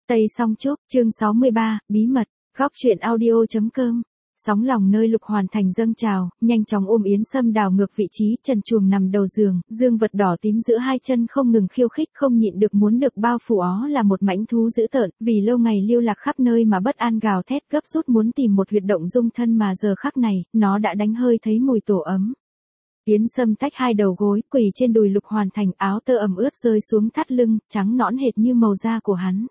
Tây Song Trúc, chương 63, bí mật, góc truyện audio.com. Sóng lòng nơi Lục Hoàn Thành dâng trào, nhanh chóng ôm Yến Sâm đảo ngược vị trí trần truồng nằm đầu giường, dương vật đỏ tím giữa hai chân không ngừng khiêu khích, không nhịn được muốn được bao phủ ó là một mãnh thú dữ tợn, vì lâu ngày lưu lạc khắp nơi mà bất an gào thét gấp rút muốn tìm một huyệt động dung thân mà giờ khắc này, nó đã đánh hơi thấy mùi tổ ấm. Yến Sâm tách hai đầu gối, quỳ trên đùi Lục Hoàn Thành, áo tơ ẩm ướt rơi xuống thắt lưng, trắng nõn hệt như màu da của hắn.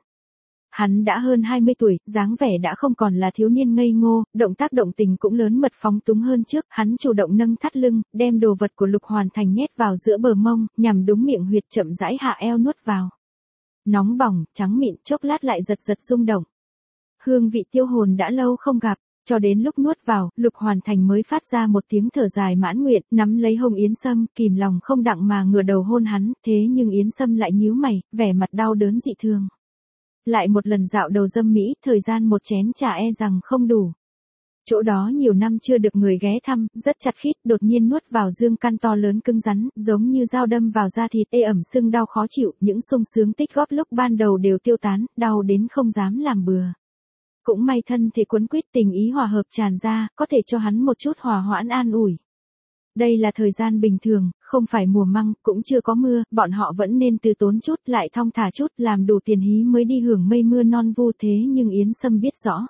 Hắn đã hơn 20 tuổi, dáng vẻ đã không còn là thiếu niên ngây ngô, động tác động tình cũng lớn mật phóng túng hơn trước, hắn chủ động nâng thắt lưng, đem đồ vật của Lục Hoàn Thành nhét vào giữa bờ mông, nhằm đúng miệng huyệt chậm rãi hạ eo nuốt vào. Nóng bỏng, trắng mịn, chốc lát lại giật giật rung động. Hương vị tiêu hồn đã lâu không gặp, cho đến lúc nuốt vào, Lục Hoàn Thành mới phát ra một tiếng thở dài mãn nguyện, nắm lấy hông Yến Sâm, kìm lòng không đặng mà ngửa đầu hôn hắn, thế nhưng Yến Sâm lại nhíu mày, vẻ mặt đau đớn dị thường. Lại một lần dạo đầu dâm mỹ, thời gian một chén trà e rằng không đủ. Chỗ đó nhiều năm chưa được người ghé thăm, rất chặt khít, đột nhiên nuốt vào dương căn to lớn cứng rắn, giống như dao đâm vào da thịt, ê ẩm sưng đau khó chịu, những sung sướng tích góp lúc ban đầu đều tiêu tán, đau đến không dám làm bừa. Cũng may thân thể quấn quýt, tình ý hòa hợp tràn ra, có thể cho hắn một chút hòa hoãn an ủi. Đây là thời gian bình thường, không phải mùa măng, cũng chưa có mưa, bọn họ vẫn nên từ tốn chút, lại thong thả chút, làm đủ tiền hí mới đi hưởng mây mưa non vu, thế nhưng Yến Sâm biết rõ.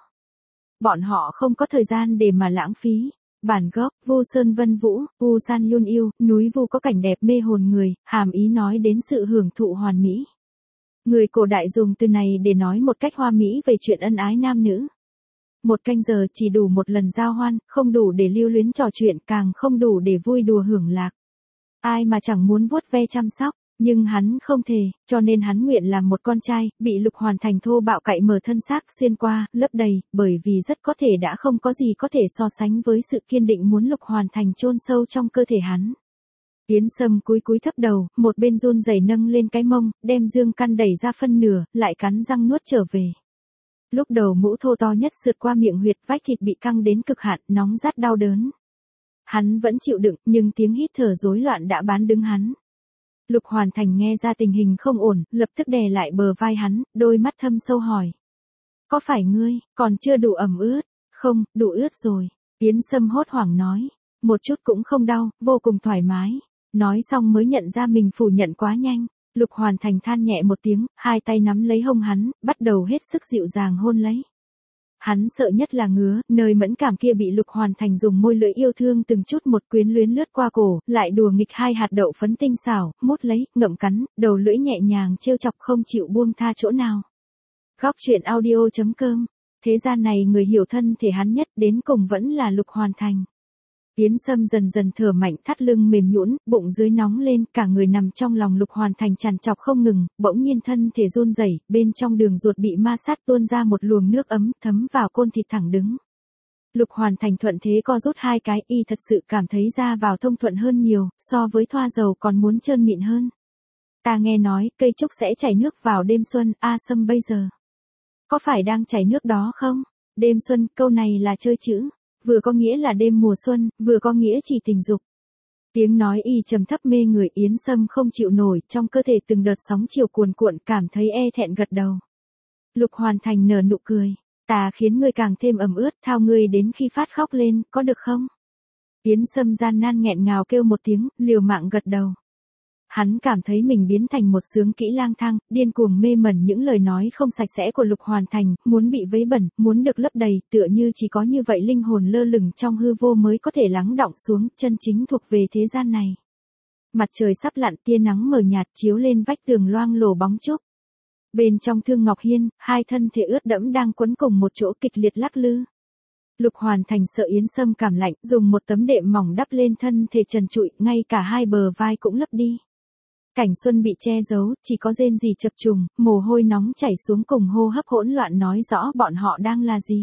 Bọn họ không có thời gian để mà lãng phí. Bản gốc, Vu Sơn Vân Vũ, Vu San Yun yêu, núi Vu có cảnh đẹp mê hồn người, hàm ý nói đến sự hưởng thụ hoàn mỹ. Người cổ đại dùng từ này để nói một cách hoa mỹ về chuyện ân ái nam nữ. Một canh giờ chỉ đủ một lần giao hoan, không đủ để lưu luyến trò chuyện, càng không đủ để vui đùa hưởng lạc. Ai mà chẳng muốn vuốt ve chăm sóc, nhưng hắn không thể, cho nên hắn nguyện làm một con trai, bị Lục Hoàn Thành thô bạo cạy mở thân xác xuyên qua, lấp đầy, bởi vì rất có thể đã không có gì có thể so sánh với sự kiên định muốn Lục Hoàn Thành chôn sâu trong cơ thể hắn. Yến Sâm cúi thấp đầu, một bên run rẩy nâng lên cái mông, đem dương căn đẩy ra phân nửa, lại cắn răng nuốt trở về. Lúc đầu mũ thô to nhất sượt qua miệng huyệt, vách thịt bị căng đến cực hạn, nóng rát đau đớn. Hắn vẫn chịu đựng, nhưng tiếng hít thở rối loạn đã bán đứng hắn. Lục Hoàn Thành nghe ra tình hình không ổn, lập tức đè lại bờ vai hắn, đôi mắt thâm sâu hỏi. Có phải ngươi, còn chưa đủ ẩm ướt? Không, đủ ướt rồi. Yến Sâm hốt hoảng nói. Một chút cũng không đau, vô cùng thoải mái. Nói xong mới nhận ra mình phủ nhận quá nhanh. Lục Hoàn Thành than nhẹ một tiếng, hai tay nắm lấy hông hắn, bắt đầu hết sức dịu dàng hôn lấy. Hắn sợ nhất là ngứa, nơi mẫn cảm kia bị Lục Hoàn Thành dùng môi lưỡi yêu thương từng chút một quyến luyến lướt qua cổ, lại đùa nghịch hai hạt đậu phấn tinh xảo, mút lấy, ngậm cắn, đầu lưỡi nhẹ nhàng trêu chọc không chịu buông tha chỗ nào. Góc truyện audio.com. Thế gian này người hiểu thân thể hắn nhất đến cùng vẫn là Lục Hoàn Thành. Yến Sâm dần dần thở mạnh, thắt lưng mềm nhũn, bụng dưới nóng lên, cả người nằm trong lòng Lục Hoàn Thành trằn trọc không ngừng, bỗng nhiên thân thể run rẩy, bên trong đường ruột bị ma sát tuôn ra một luồng nước ấm, thấm vào côn thịt thẳng đứng. Lục Hoàn Thành thuận thế co rút hai cái, y thật sự cảm thấy ra vào thông thuận hơn nhiều, so với thoa dầu còn muốn trơn mịn hơn. Ta nghe nói, cây trúc sẽ chảy nước vào đêm xuân, A Sâm bây giờ. Có phải đang chảy nước đó không? Đêm xuân, câu này là chơi chữ. Vừa có nghĩa là đêm mùa xuân, vừa có nghĩa chỉ tình dục. Tiếng nói y trầm thấp mê người, Yến Sâm không chịu nổi, trong cơ thể từng đợt sóng chiều cuồn cuộn, cảm thấy e thẹn gật đầu. Lục Hoàn Thành nở nụ cười. Ta khiến ngươi càng thêm ẩm ướt, thao ngươi đến khi phát khóc lên, có được không? Yến Sâm gian nan nghẹn ngào kêu một tiếng, liều mạng gật đầu. Hắn cảm thấy mình biến thành một xướng kỹ lang thang, điên cuồng mê mẩn những lời nói không sạch sẽ của Lục Hoàn Thành, muốn bị vấy bẩn, muốn được lấp đầy, tựa như chỉ có như vậy linh hồn lơ lửng trong hư vô mới có thể lắng đọng xuống, chân chính thuộc về thế gian này. Mặt trời sắp lặn, tia nắng mờ nhạt chiếu lên vách tường loang lổ bóng trúc. Bên trong Thương Ngọc Hiên, hai thân thể ướt đẫm đang quấn cùng một chỗ kịch liệt lắc lư. Lục Hoàn Thành sợ Yến Sâm cảm lạnh, dùng một tấm đệm mỏng đắp lên thân thể trần trụi, ngay cả hai bờ vai cũng lấp đi. Cảnh xuân bị che giấu, chỉ có rên rỉ chập trùng, mồ hôi nóng chảy xuống cùng hô hấp hỗn loạn nói rõ bọn họ đang là gì.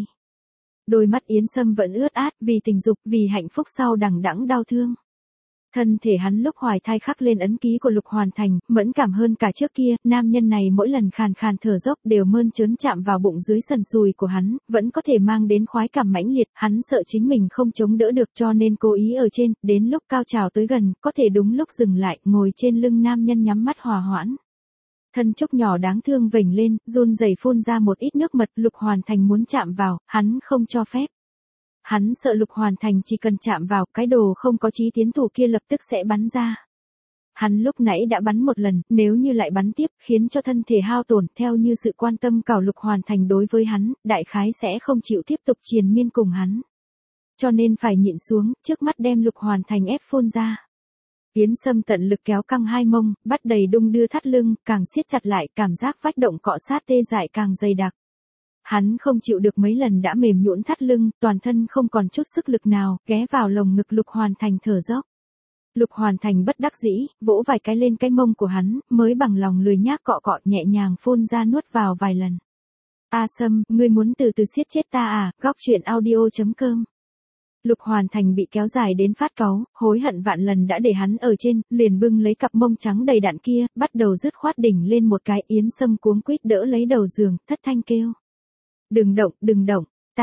Đôi mắt Yến Sâm vẫn ướt át, vì tình dục, vì hạnh phúc sau đằng đẵng đau thương. Thân thể hắn lúc hoài thai khắc lên ấn ký của Lục Hoàn Thành, mẫn cảm hơn cả trước kia, nam nhân này mỗi lần khàn khàn thở dốc đều mơn trớn chạm vào bụng dưới sần sùi của hắn, vẫn có thể mang đến khoái cảm mãnh liệt, hắn sợ chính mình không chống đỡ được cho nên cố ý ở trên, đến lúc cao trào tới gần, có thể đúng lúc dừng lại, ngồi trên lưng nam nhân nhắm mắt hòa hoãn. Thân Trúc nhỏ đáng thương vểnh lên, run rẩy phun ra một ít nước mật, Lục Hoàn Thành muốn chạm vào, hắn không cho phép. Hắn sợ Lục Hoàn Thành chỉ cần chạm vào, cái đồ không có chí tiến thủ kia lập tức sẽ bắn ra. Hắn lúc nãy đã bắn một lần, nếu như lại bắn tiếp, khiến cho thân thể hao tổn, theo như sự quan tâm cảo Lục Hoàn Thành đối với hắn, đại khái sẽ không chịu tiếp tục triền miên cùng hắn. Cho nên phải nhịn xuống, trước mắt đem Lục Hoàn Thành ép phun ra. Yến Sâm tận lực kéo căng hai mông, bắt đầy đung đưa thắt lưng, càng siết chặt lại, cảm giác vách động cọ sát tê dại càng dày đặc. Hắn không chịu được mấy lần đã mềm nhũn thắt lưng, toàn thân không còn chút sức lực nào, ghé vào lồng ngực Lục Hoàn Thành thở dốc. Lục Hoàn Thành bất đắc dĩ, vỗ vài cái lên cái mông của hắn, mới bằng lòng lười nhác cọ cọ nhẹ nhàng phun ra nuốt vào vài lần. A Sâm, ngươi muốn từ từ siết chết ta à, góc truyện audio.com. Lục Hoàn Thành bị kéo dài đến phát cáu, hối hận vạn lần đã để hắn ở trên, liền bưng lấy cặp mông trắng đầy đặn kia, bắt đầu dứt khoát đỉnh lên một cái. Yến Sâm cuống quýt đỡ lấy đầu giường, thất thanh kêu. Đừng động,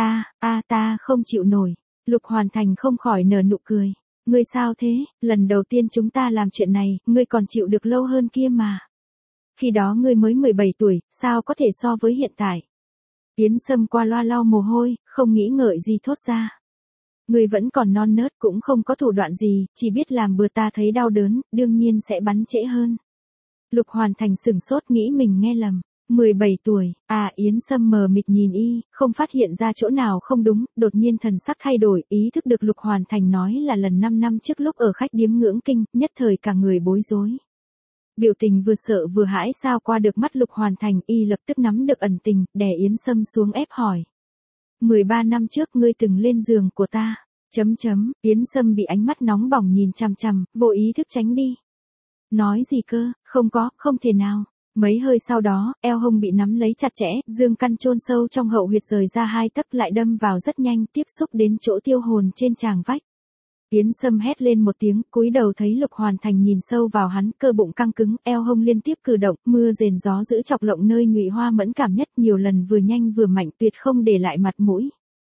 ta không chịu nổi. Lục Hoàn Thành không khỏi nở nụ cười. Ngươi sao thế, lần đầu tiên chúng ta làm chuyện này, ngươi còn chịu được lâu hơn kia mà. Khi đó ngươi mới 17 tuổi, sao có thể so với hiện tại. Yến Sâm qua loa lau mồ hôi, không nghĩ ngợi gì thốt ra. Ngươi vẫn còn non nớt cũng không có thủ đoạn gì, chỉ biết làm bừa ta thấy đau đớn, đương nhiên sẽ bắn trễ hơn. Lục Hoàn Thành sửng sốt nghĩ mình nghe lầm. 17 tuổi, Yến Sâm mờ mịt nhìn y, không phát hiện ra chỗ nào không đúng, đột nhiên thần sắc thay đổi, ý thức được Lục Hoàn Thành nói là lần 5 năm trước lúc ở khách điếm Ngưỡng Kinh, nhất thời cả người bối rối. Biểu tình vừa sợ vừa hãi sao qua được mắt Lục Hoàn Thành, y lập tức nắm được ẩn tình, đè Yến Sâm xuống ép hỏi. 13 năm trước ngươi từng lên giường của ta, Yến Sâm bị ánh mắt nóng bỏng nhìn chằm chằm, vô ý thức tránh đi. Nói gì cơ, không thể nào. Mấy hơi sau đó, eo hông bị nắm lấy chặt chẽ, dương căn chôn sâu trong hậu huyệt rời ra 2 tấc lại đâm vào rất nhanh, tiếp xúc đến chỗ tiêu hồn trên tràng vách. Yến Sâm hét lên một tiếng, cúi đầu thấy Lục Hoàn Thành nhìn sâu vào hắn, cơ bụng căng cứng, eo hông liên tiếp cử động, mưa rền gió giữ chọc lộng nơi nhụy hoa mẫn cảm nhất, nhiều lần vừa nhanh vừa mạnh, tuyệt không để lại mặt mũi.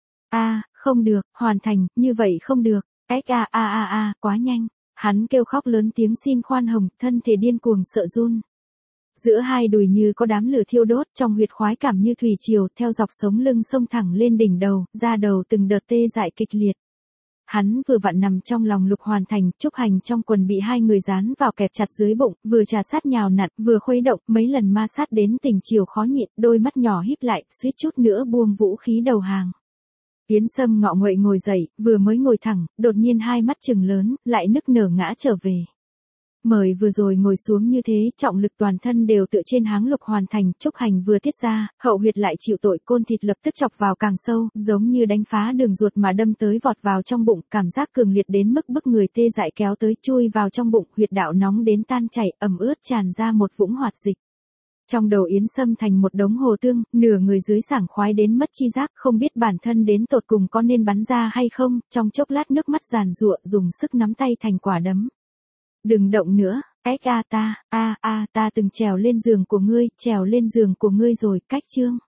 Không được, Hoàn Thành, như vậy không được. Quá nhanh. Hắn kêu khóc lớn tiếng xin khoan hồng, thân thể điên cuồng sợ run. Giữa hai đùi như có đám lửa thiêu đốt, trong huyệt khoái cảm như thủy triều, theo dọc sống lưng xông thẳng lên đỉnh đầu, da đầu từng đợt tê dại kịch liệt. Hắn vừa vặn nằm trong lòng Lục Hoàn Thành, Trúc Hành trong quần bị hai người dán vào kẹp chặt dưới bụng, vừa trà sát nhào nặn, vừa khuấy động, mấy lần ma sát đến tình chiều khó nhịn, đôi mắt nhỏ híp lại, suýt chút nữa buông vũ khí đầu hàng. Yến Sâm ngọ nguậy ngồi dậy, vừa mới ngồi thẳng, đột nhiên hai mắt trừng lớn, lại nức nở ngã trở về. Mời vừa rồi ngồi xuống như thế, trọng lực toàn thân đều tựa trên háng Lục Hoàn Thành, Trúc Hành vừa tiết ra, hậu huyệt lại chịu tội, côn thịt lập tức chọc vào càng sâu, giống như đánh phá đường ruột mà đâm tới vọt vào trong bụng, cảm giác cường liệt đến mức bức người tê dại kéo tới, chui vào trong bụng, huyệt đạo nóng đến tan chảy, ẩm ướt tràn ra một vũng hoạt dịch. Trong đầu Yến Sâm thành một đống hồ tương, nửa người dưới sảng khoái đến mất chi giác, không biết bản thân đến tột cùng có nên bắn ra hay không, trong chốc lát nước mắt giàn giụa, dùng sức nắm tay thành quả đấm. Đừng động nữa, ta từng trèo lên giường của ngươi rồi, cách chương.